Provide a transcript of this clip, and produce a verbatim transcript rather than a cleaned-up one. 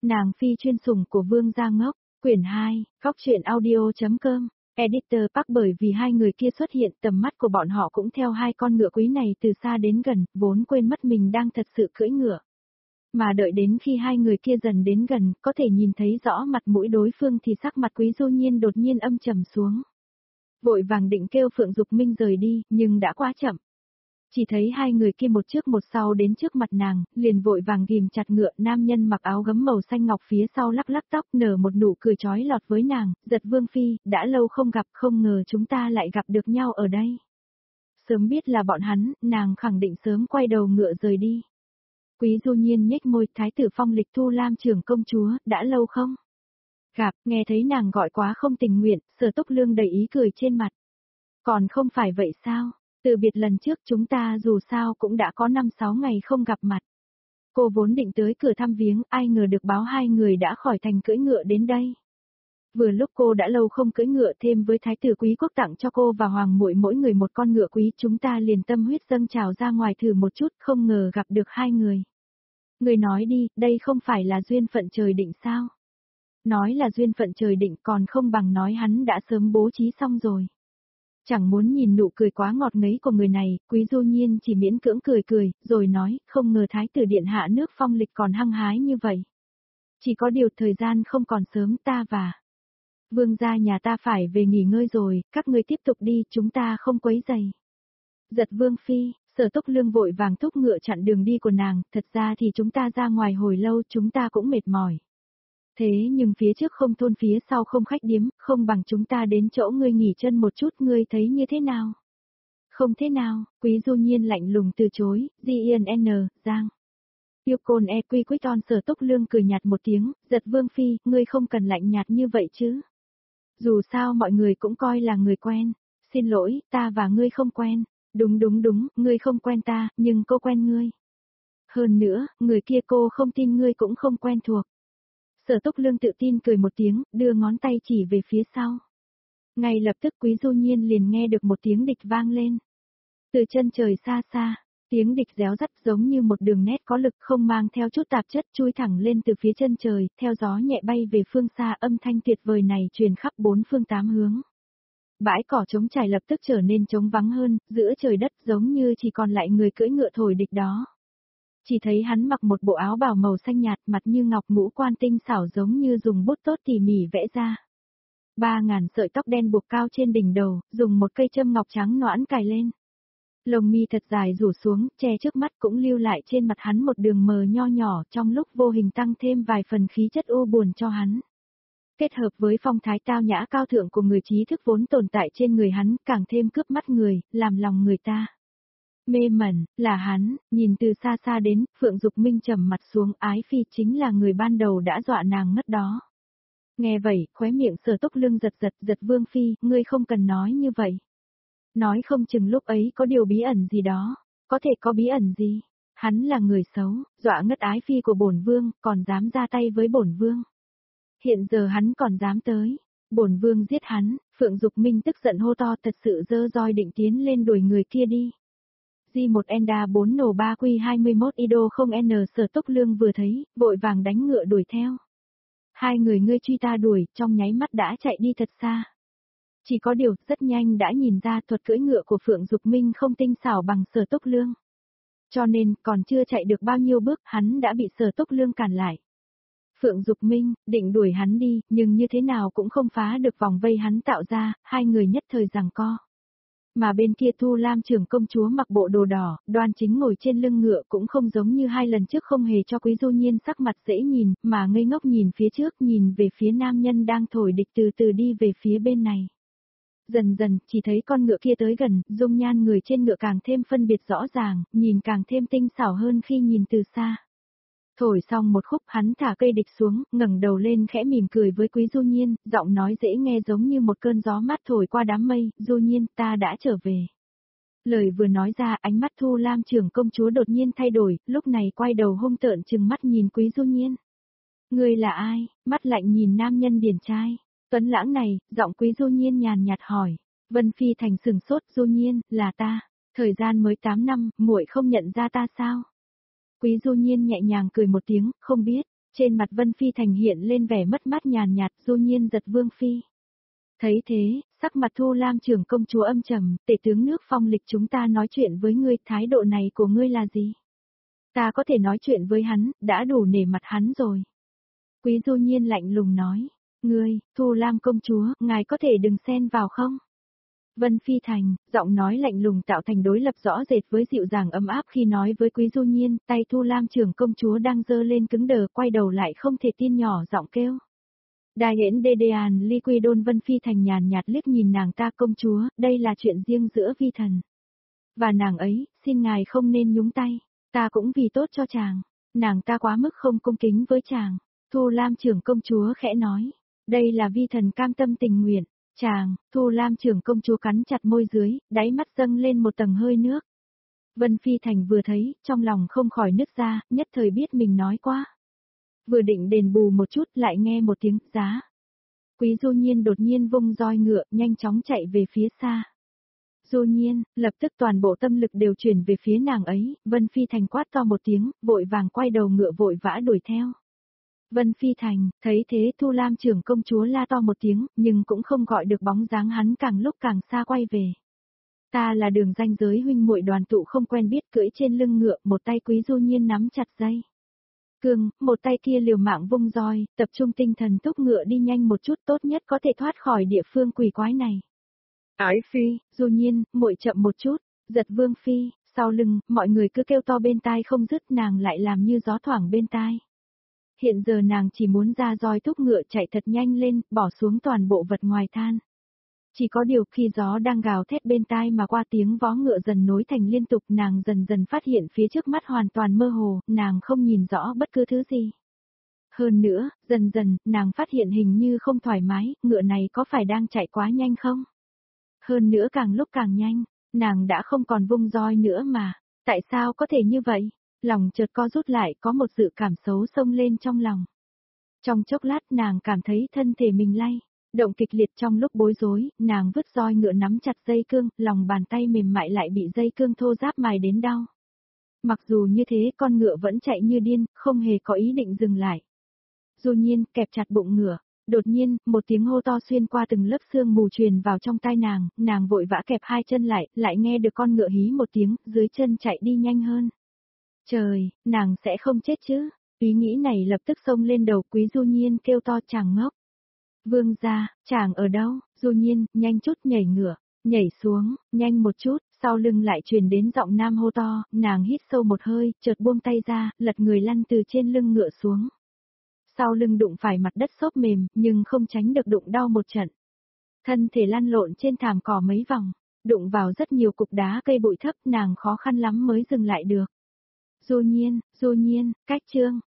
Nàng phi chuyên sủng của Vương Gia Ngốc, quyển hai, góc truyện audio.com, editor Park. Bởi vì hai người kia xuất hiện, tầm mắt của bọn họ cũng theo hai con ngựa quý này từ xa đến gần, vốn quên mất mình đang thật sự cưỡi ngựa. Mà đợi đến khi hai người kia dần đến gần, có thể nhìn thấy rõ mặt mũi đối phương thì sắc mặt Quý Du Nhiên đột nhiên âm trầm xuống. Vội vàng định kêu Phượng Dục Minh rời đi, nhưng đã quá chậm. Chỉ thấy hai người kia một trước một sau đến trước mặt nàng, liền vội vàng ghim chặt ngựa. Nam nhân mặc áo gấm màu xanh ngọc phía sau lắc lắc tóc, nở một nụ cười chói lọt với nàng, Giật Vương Phi, đã lâu không gặp, không ngờ chúng ta lại gặp được nhau ở đây. Sớm biết là bọn hắn, nàng khẳng định sớm quay đầu ngựa rời đi. Quý Du Nhiên nhếch môi, Thái tử Phong Lịch Thu Lam trưởng công chúa, đã lâu không gặp. Nghe thấy nàng gọi quá không tình nguyện, Sở Túc Lương đầy ý cười trên mặt. Còn không phải vậy sao? Từ biệt lần trước chúng ta dù sao cũng đã có năm sáu ngày không gặp mặt. Cô vốn định tới cửa thăm viếng, ai ngờ được báo hai người đã khỏi thành cưỡi ngựa đến đây. Vừa lúc cô đã lâu không cưỡi ngựa, thêm với thái tử quý quốc tặng cho cô và hoàng muội mỗi người một con ngựa quý, chúng ta liền tâm huyết dâng trào ra ngoài thử một chút, không ngờ gặp được hai người. Người nói đi, đây không phải là duyên phận trời định sao? Nói là duyên phận trời định còn không bằng nói hắn đã sớm bố trí xong rồi. Chẳng muốn nhìn nụ cười quá ngọt ngấy của người này, Quý Du Nhiên chỉ miễn cưỡng cười cười, rồi nói, không ngờ thái tử điện hạ nước Phong Lịch còn hăng hái như vậy. Chỉ có điều thời gian không còn sớm, ta và Vương gia nhà ta phải về nghỉ ngơi rồi, các ngươi tiếp tục đi, chúng ta không quấy rầy. Giật Vương Phi, Sở Túc Lương vội vàng thúc ngựa chặn đường đi của nàng, thật ra thì chúng ta ra ngoài hồi lâu, chúng ta cũng mệt mỏi. Thế nhưng phía trước không thôn phía sau không khách điếm, không bằng chúng ta đến chỗ ngươi nghỉ chân một chút, ngươi thấy như thế nào? Không thế nào, Quý Du Nhiên lạnh lùng từ chối, G-I-N, Giang. Yêu côn e quy quyết on. Sở Túc Lương cười nhạt một tiếng, Giật Vương Phi, ngươi không cần lạnh nhạt như vậy chứ. Dù sao mọi người cũng coi là người quen. Xin lỗi, ta và ngươi không quen. Đúng đúng đúng, ngươi không quen ta, nhưng cô quen ngươi. Hơn nữa, người kia cô không tin ngươi cũng không quen thuộc. Sở Túc Lương tự tin cười một tiếng, đưa ngón tay chỉ về phía sau. Ngay lập tức Quý Du Nhiên liền nghe được một tiếng địch vang lên. Từ chân trời xa xa, tiếng địch réo rắt giống như một đường nét có lực không mang theo chút tạp chất chui thẳng lên từ phía chân trời, theo gió nhẹ bay về phương xa. Âm thanh tuyệt vời này truyền khắp bốn phương tám hướng. Bãi cỏ trống trải lập tức trở nên trống vắng hơn, giữa trời đất giống như chỉ còn lại người cưỡi ngựa thổi địch đó. Chỉ thấy hắn mặc một bộ áo bào màu xanh nhạt, mặt như ngọc, ngũ quan tinh xảo giống như dùng bút tốt tỉ mỉ vẽ ra. Ba ngàn sợi tóc đen buộc cao trên đỉnh đầu, dùng một cây châm ngọc trắng nõn cài lên. Lông mi thật dài rủ xuống, che trước mắt cũng lưu lại trên mặt hắn một đường mờ nho nhỏ, trong lúc vô hình tăng thêm vài phần khí chất u buồn cho hắn. Kết hợp với phong thái tao nhã cao thượng của người trí thức vốn tồn tại trên người hắn, càng thêm cướp mắt người, làm lòng người ta mê mẩn. Là hắn. Nhìn từ xa xa đến, Phượng Dục Minh trầm mặt xuống, Ái Phi chính là người ban đầu đã dọa nàng ngất đó. Nghe vậy, khóe miệng Sở Túc Lương giật giật. Giật Vương Phi, ngươi không cần nói như vậy. Nói không chừng lúc ấy có điều bí ẩn gì đó. Có thể có bí ẩn gì? Hắn là người xấu, dọa ngất Ái Phi của bổn vương, còn dám ra tay với bổn vương. Hiện giờ hắn còn dám tới. Bổn vương giết hắn. Phượng Dục Minh tức giận hô to, thật sự giơ roi định tiến lên đuổi người kia đi. G một Enda bốn nổ ba Q hai mươi mốt Ido không N. Sở Túc Lương vừa thấy, vội vàng đánh ngựa đuổi theo. Hai người ngươi truy ta đuổi, trong nháy mắt đã chạy đi thật xa. Chỉ có điều, rất nhanh đã nhìn ra thuật cưỡi ngựa của Phượng Dục Minh không tinh xảo bằng Sở Túc Lương. Cho nên, còn chưa chạy được bao nhiêu bước, hắn đã bị Sở Túc Lương cản lại. Phượng Dục Minh, định đuổi hắn đi, nhưng như thế nào cũng không phá được vòng vây hắn tạo ra, hai người nhất thời giằng co. Mà bên kia Thu Lam trưởng công chúa mặc bộ đồ đỏ, đoan chính ngồi trên lưng ngựa, cũng không giống như hai lần trước, không hề cho Quý Du Nhiên sắc mặt dễ nhìn, mà ngây ngốc nhìn phía trước, nhìn về phía nam nhân đang thổi địch từ từ đi về phía bên này. Dần dần, chỉ thấy con ngựa kia tới gần, dung nhan người trên ngựa càng thêm phân biệt rõ ràng, nhìn càng thêm tinh xảo hơn khi nhìn từ xa. Thổi xong một khúc, hắn thả cây địch xuống, ngẩng đầu lên khẽ mỉm cười với Quý Du Nhiên, giọng nói dễ nghe giống như một cơn gió mát thổi qua đám mây. Du Nhiên, ta đã trở về. Lời vừa nói ra, ánh mắt Thu Lam trưởng công chúa đột nhiên thay đổi, lúc này quay đầu hung tợn trừng mắt nhìn Quý Du Nhiên. Ngươi là ai? Mắt lạnh nhìn nam nhân điển trai tuấn lãng này, giọng Quý Du Nhiên nhàn nhạt hỏi. Vân Phi Thành sừng sốt. Du Nhiên, là ta. Thời gian mới tám năm, muội không nhận ra ta sao? Quý Du Nhiên nhẹ nhàng cười một tiếng, không biết, Trên mặt Vân Phi Thành hiện lên vẻ mất mát nhàn nhạt, Du Nhiên giật Vương Phi. Thấy thế, sắc mặt Thu Lam trưởng công chúa âm trầm, tể tướng nước Phong Lịch chúng ta nói chuyện với ngươi, thái độ này của ngươi là gì? Ta có thể nói chuyện với hắn, đã đủ nể mặt hắn rồi. Quý Du Nhiên lạnh lùng nói, ngươi, Thu Lam công chúa, ngài có thể đừng xen vào không? Vân Phi Thành, giọng nói lạnh lùng tạo thành đối lập rõ rệt với dịu dàng ấm áp khi nói với Quý Du Nhiên, tay Thu Lam trưởng công chúa đang giơ lên cứng đờ, quay đầu lại không thể tin nhỏ giọng kêu. Đài hễn đê đê àn ly quy đôn. Vân Phi Thành nhàn nhạt liếc nhìn nàng ta, công chúa, đây là chuyện riêng giữa vi thần và nàng ấy, xin ngài không nên nhúng tay, ta cũng vì tốt cho chàng, nàng ta quá mức không cung kính với chàng. Thu Lam trưởng công chúa khẽ nói, đây là vi thần cam tâm tình nguyện, chàng. Thu Lam trưởng công chúa cắn chặt môi dưới, đáy mắt dâng lên một tầng hơi nước. Vân Phi Thành vừa thấy, trong lòng không khỏi nứt ra, nhất thời biết mình nói quá. Vừa định đền bù một chút lại nghe một tiếng giá. Quý Du Nhiên đột nhiên vung roi ngựa, nhanh chóng chạy về phía xa. Du Nhiên, lập tức toàn bộ tâm lực đều chuyển về phía nàng ấy, Vân Phi Thành quát to một tiếng, vội vàng quay đầu ngựa vội vã đuổi theo. Vân Phi Thành, thấy thế Thu Lam trưởng công chúa la to một tiếng, nhưng cũng không gọi được bóng dáng hắn, càng lúc càng xa quay về. Ta là Đường ranh giới huynh muội đoàn tụ không quen biết, cưỡi trên lưng ngựa, một tay Quý Du Nhiên nắm chặt dây cương, một tay kia liều mạng vung roi, tập trung tinh thần thúc ngựa đi nhanh một chút, tốt nhất có thể thoát khỏi địa phương quỷ quái này. Ái Phi, Du Nhiên, muội chậm một chút, giật Vương Phi. Sau lưng, mọi người cứ kêu to bên tai không dứt, nàng lại làm như gió thoảng bên tai. Hiện giờ nàng chỉ muốn ra roi thúc ngựa chạy thật nhanh lên, bỏ xuống toàn bộ vật ngoài than. Chỉ có điều khi gió đang gào thét bên tai mà qua tiếng vó ngựa dần nối thành liên tục, nàng dần dần phát hiện phía trước mắt hoàn toàn mơ hồ, nàng không nhìn rõ bất cứ thứ gì. Hơn nữa, dần dần, nàng phát hiện hình như không thoải mái, ngựa này có phải đang chạy quá nhanh không? Hơn nữa càng lúc càng nhanh, nàng đã không còn vung roi nữa mà, tại sao có thể như vậy? Lòng chợt co rút lại, có một dự cảm xấu xông lên trong lòng. Trong chốc lát nàng cảm thấy thân thể mình lay động kịch liệt, trong lúc bối rối, nàng vứt roi ngựa nắm chặt dây cương, lòng bàn tay mềm mại lại bị dây cương thô ráp mài đến đau. Mặc dù như thế con ngựa vẫn chạy như điên, không hề có ý định dừng lại. Du Nhiên kẹp chặt bụng ngựa, đột nhiên, một tiếng hô to xuyên qua từng lớp sương mù truyền vào trong tai nàng, nàng vội vã kẹp hai chân lại, lại nghe được con ngựa hí một tiếng, dưới chân chạy đi nhanh hơn. Trời, nàng sẽ không chết chứ? Ý nghĩ này lập tức xông lên đầu. Quý Du Nhiên kêu to, chàng ngốc. Vương gia, chàng ở đâu? Du Nhiên, nhanh chút nhảy ngựa, nhảy xuống, nhanh một chút, sau lưng lại truyền đến giọng nam hô to, nàng hít sâu một hơi, chợt buông tay ra, lật người lăn từ trên lưng ngựa xuống. Sau lưng đụng phải mặt đất xốp mềm, nhưng không tránh được đụng đau một trận. Thân thể lăn lộn trên thảm cỏ mấy vòng, đụng vào rất nhiều cục đá cây bụi thấp, nàng khó khăn lắm mới dừng lại được. Du Nhiên, Du Nhiên, cách chương.